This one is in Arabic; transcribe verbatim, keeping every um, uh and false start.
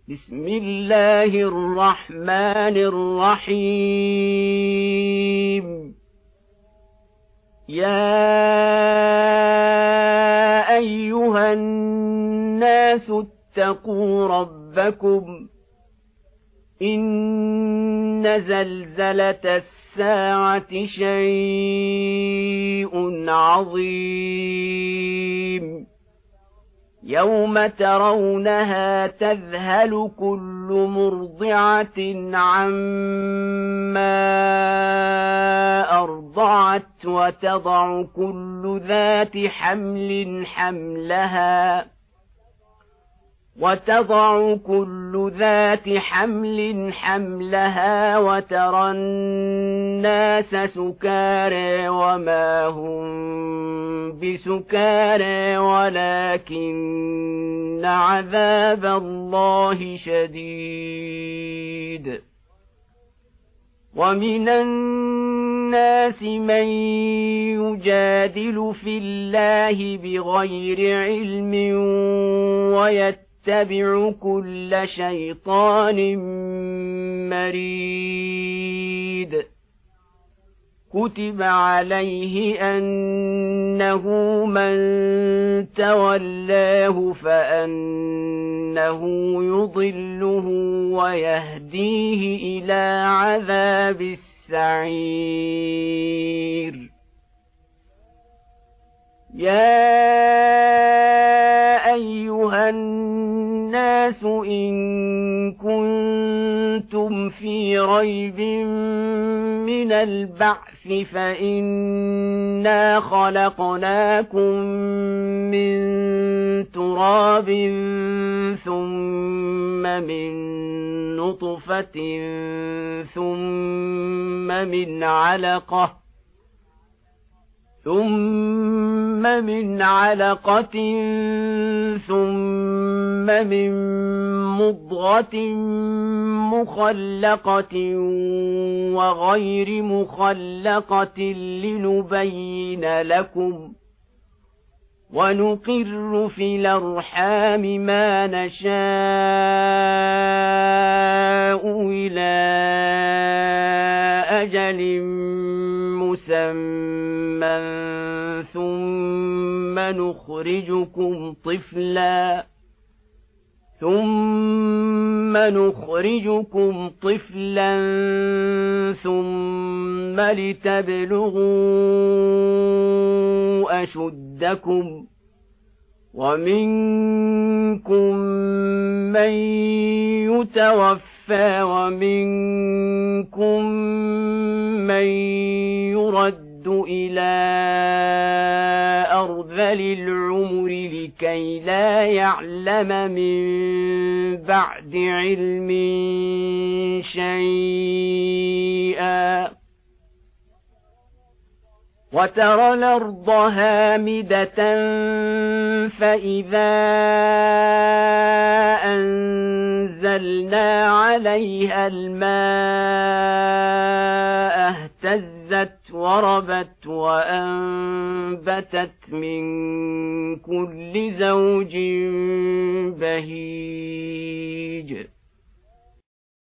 بسم الله الرحمن الرحيم يا أيها الناس اتقوا ربكم إن زلزلة الساعة شيء عظيم يوم ترونها تذهل كل مرضعة عما أرضعت وتضع كل ذات حمل حملها وتضع كل ذات حمل حملها وترى الناس سكارى وما هم بسكارى ولكن عذاب الله شديد ومن الناس من يجادل في الله بغير علم ويتبع اتبع كل شيطان مريد كتب عليه أنه من تولاه فأنه يضله ويهديه إلى عذاب السعير يا أيها الناس إن كنتم في ريب من البعث فإنا خلقناكم من تراب ثم من نطفة ثم من علقة ثم من علقة ثم من مضغة مخلقة وغير مخلقة لنبين لكم ونقر في الأرحام ما نشاء إلى أجل مسمى ثم نخرجكم طفلا ثم نخرجكم طفلا ثم لتبلغوا أشدكم ومنكم من يتوفى ومنكم من يرد إلى أرذل العمر لكي لا يعلم من بعد علم شيئا وترى الأرض هامدة فإذا أنزلنا عليها الماء اهتزت وربت وأنبتت من كل زوج بهيج